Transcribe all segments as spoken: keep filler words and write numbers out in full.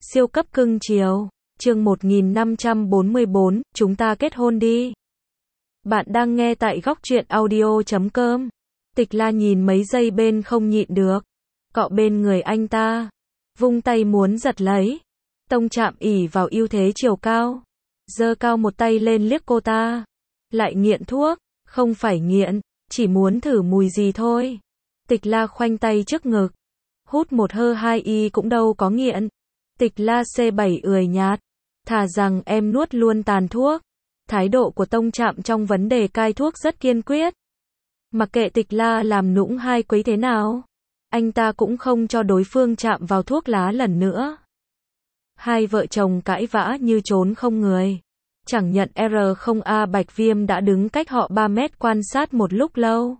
Siêu cấp cưng chiều. Chương một nghìn năm trăm bốn mươi bốn, chúng ta kết hôn đi. Bạn đang nghe tại góc truyện audio chấm com. Tịch La nhìn mấy giây bên không nhịn được. Cọ bên người anh ta. Vung tay muốn giật lấy. Tông Trạm ỷ vào ưu thế chiều cao. Giơ cao một tay lên liếc cô ta. Lại nghiện thuốc. Không phải nghiện, chỉ muốn thử mùi gì thôi. Tịch La khoanh tay trước ngực. Hút một hơ hai y cũng đâu có nghiện. Tịch La xê bảy ười nhạt. Thà rằng em nuốt luôn tàn thuốc. Thái độ của Tông Trạm trong vấn đề cai thuốc rất kiên quyết. Mặc kệ Tịch La làm nũng hai quấy thế nào, anh ta cũng không cho đối phương chạm vào thuốc lá lần nữa. Hai vợ chồng cãi vã như trốn không người. Chẳng nhận R không A Bạch Viêm đã đứng cách họ ba mét quan sát một lúc lâu.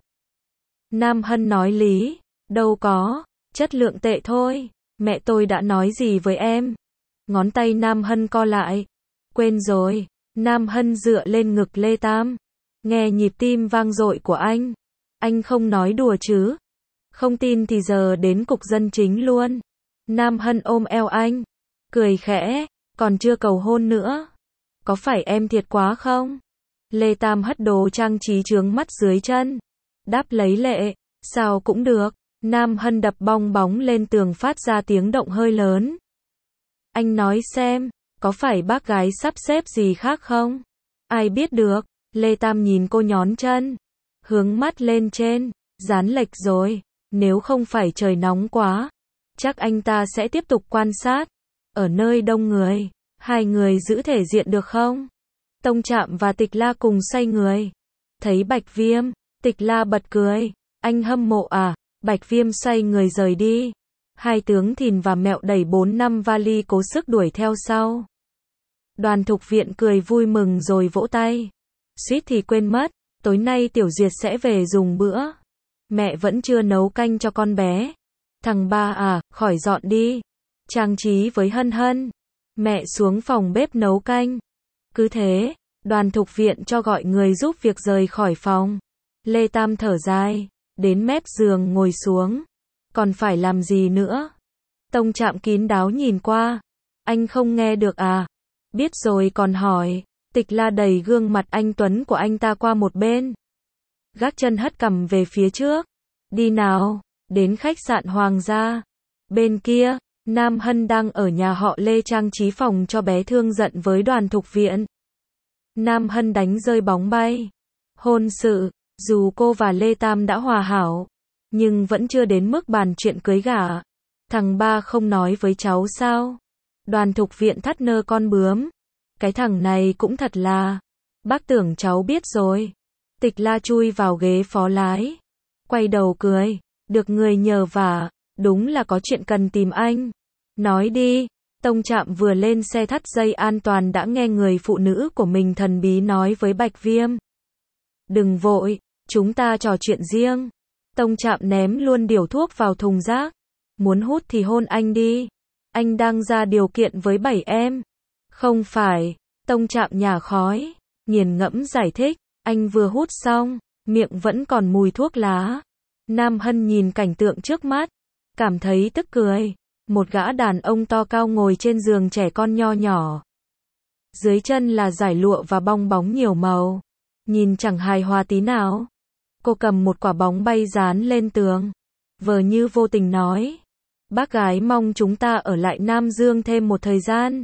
Nam Hân nói lý, đâu có, chất lượng tệ thôi, mẹ tôi đã nói gì với em? Ngón tay Nam Hân co lại. Quên rồi. Nam Hân dựa lên ngực Lê Tam. Nghe nhịp tim vang dội của anh. Anh không nói đùa chứ? Không tin thì giờ đến cục dân chính luôn. Nam Hân ôm eo anh. Cười khẽ. Còn chưa cầu hôn nữa. Có phải em thiệt quá không? Lê Tam hất đồ trang trí chướng mắt dưới chân. Đáp lấy lệ. Sao cũng được. Nam Hân đập bong bóng lên tường phát ra tiếng động hơi lớn. Anh nói xem, có phải bác gái sắp xếp gì khác không? Ai biết được. Lê Tam nhìn cô nhón chân. Hướng mắt lên trên. Dán lệch rồi. Nếu không phải trời nóng quá, chắc anh ta sẽ tiếp tục quan sát. Ở nơi đông người, hai người giữ thể diện được không? Tông Trạm và Tịch La cùng xoay người. Thấy Bạch Viêm, Tịch La bật cười. Anh hâm mộ à? Bạch Viêm xoay người rời đi. Hai tướng Thìn và Mẹo đẩy bốn năm vali cố sức đuổi theo sau. Đoàn Thục Viện cười vui mừng rồi vỗ tay. Suýt thì quên mất, tối nay Tiểu Duyệt sẽ về dùng bữa. Mẹ vẫn chưa nấu canh cho con bé. Thằng ba à, khỏi dọn đi. Trang trí với Hân Hân. Mẹ xuống phòng bếp nấu canh. Cứ thế, Đoàn Thục Viện cho gọi người giúp việc rời khỏi phòng. Lê Tam thở dài, đến mép giường ngồi xuống. Còn phải làm gì nữa? Tông Trạm kín đáo nhìn qua. Anh không nghe được à? Biết rồi còn hỏi. Tịch La đẩy gương mặt anh tuấn của anh ta qua một bên. Gác chân hất cằm về phía trước. Đi nào, đến khách sạn Hoàng gia. Bên kia, Nam Hân đang ở nhà họ Lê trang trí phòng cho bé thương giận với Đoàn Thục Viện. Nam Hân đánh rơi bóng bay. Hôn sự, dù cô và Lê Tam đã hòa hảo, nhưng vẫn chưa đến mức bàn chuyện cưới gả. Thằng ba không nói với cháu sao? Đoàn Thục Viện thắt nơ con bướm. Cái thằng này cũng thật là. Bác tưởng cháu biết rồi. Tịch La chui vào ghế phó lái. Quay đầu cười. Được người nhờ vả. Đúng là có chuyện cần tìm anh. Nói đi. Tông Trạm vừa lên xe thắt dây an toàn đã nghe người phụ nữ của mình thần bí nói với Bạch Viêm. Đừng vội, chúng ta trò chuyện riêng. Tông Trạm ném luôn điều thuốc vào thùng rác. Muốn hút thì hôn anh đi. Anh đang ra điều kiện với bảy em. Không phải. Tông Trạm nhả khói. Nghiền ngẫm giải thích. Anh vừa hút xong, miệng vẫn còn mùi thuốc lá. Nam Hân nhìn cảnh tượng trước mắt. Cảm thấy tức cười. Một gã đàn ông to cao ngồi trên giường trẻ con nho nhỏ. Dưới chân là dải lụa và bong bóng nhiều màu. Nhìn chẳng hài hòa tí nào. Cô cầm một quả bóng bay dán lên tường. Vờ như vô tình nói. Bác gái mong chúng ta ở lại Nam Dương thêm một thời gian.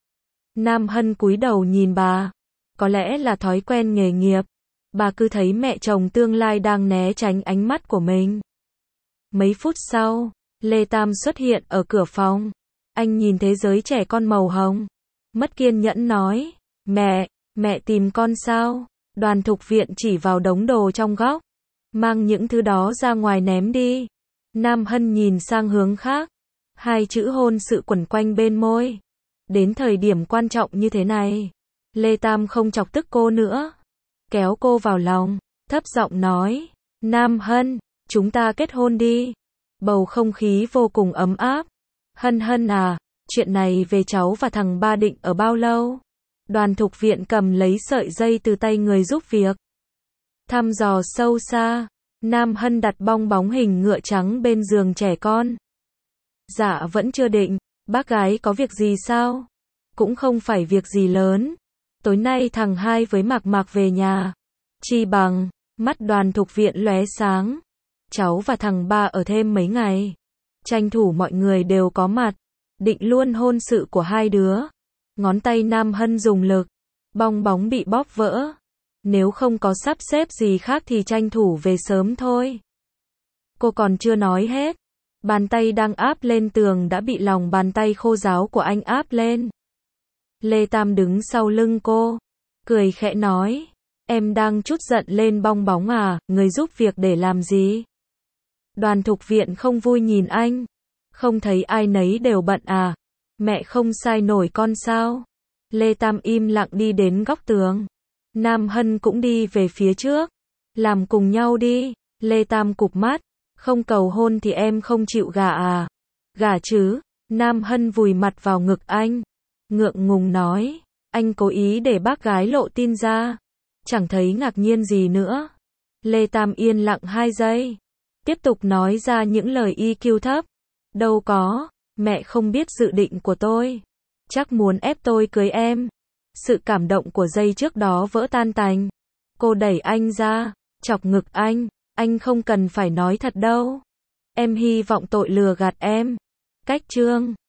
Nam Hân cúi đầu nhìn bà. Có lẽ là thói quen nghề nghiệp. Bà cứ thấy mẹ chồng tương lai đang né tránh ánh mắt của mình. Mấy phút sau, Lê Tam xuất hiện ở cửa phòng. Anh nhìn thế giới trẻ con màu hồng. Mất kiên nhẫn nói. Mẹ, mẹ tìm con sao? Đoàn Thục Viện chỉ vào đống đồ trong góc. Mang những thứ đó ra ngoài ném đi. Nam Hân nhìn sang hướng khác. Hai chữ hôn sự quẩn quanh bên môi. Đến thời điểm quan trọng như thế này, Lê Tam không chọc tức cô nữa. Kéo cô vào lòng, thấp giọng nói. Nam Hân, chúng ta kết hôn đi. Bầu không khí vô cùng ấm áp. Hân Hân à, chuyện này về cháu và thằng ba định ở bao lâu? Đoàn Thục Viện cầm lấy sợi dây từ tay người giúp việc. Thăm dò sâu xa. Nam Hân đặt bong bóng hình ngựa trắng bên giường trẻ con. Dạ vẫn chưa định, Bác gái có việc gì sao? Cũng không phải việc gì lớn. Tối nay thằng hai với Mạc Mạc về nhà. Chi bằng, mắt Đoàn Thục Viện lóe sáng. Cháu và thằng ba ở thêm mấy ngày. Tranh thủ mọi người đều có mặt. Định luôn hôn sự của hai đứa. Ngón tay Nam Hân dùng lực. Bong bóng bị bóp vỡ. Nếu không có sắp xếp gì khác thì tranh thủ về sớm thôi. Cô còn chưa nói hết. Bàn tay đang áp lên tường đã bị lòng bàn tay khô ráo của anh áp lên. Lê Tam đứng sau lưng cô. Cười khẽ nói. Em đang chút giận lên bong bóng à, người giúp việc để làm gì? Đoàn Thục Viện không vui nhìn anh. Không thấy ai nấy đều bận à? Mẹ không sai nổi con sao? Lê Tam im lặng đi đến góc tường. Nam Hân cũng đi về phía trước. Làm cùng nhau đi. Lê Tam cụp mắt. Không cầu hôn thì em không chịu gả à? Gả chứ. Nam Hân vùi mặt vào ngực anh. Ngượng ngùng nói. Anh cố ý để bác gái lộ tin ra. Chẳng thấy ngạc nhiên gì nữa. Lê Tam yên lặng hai giây. Tiếp tục nói ra những lời i kiu thấp. Đâu có. Mẹ không biết dự định của tôi. Chắc muốn ép tôi cưới em. Sự cảm động của giây trước đó vỡ tan tành. Cô đẩy anh ra. Chọc ngực anh. Anh không cần phải nói thật đâu. Em hy vọng tội lừa gạt em. Cách chương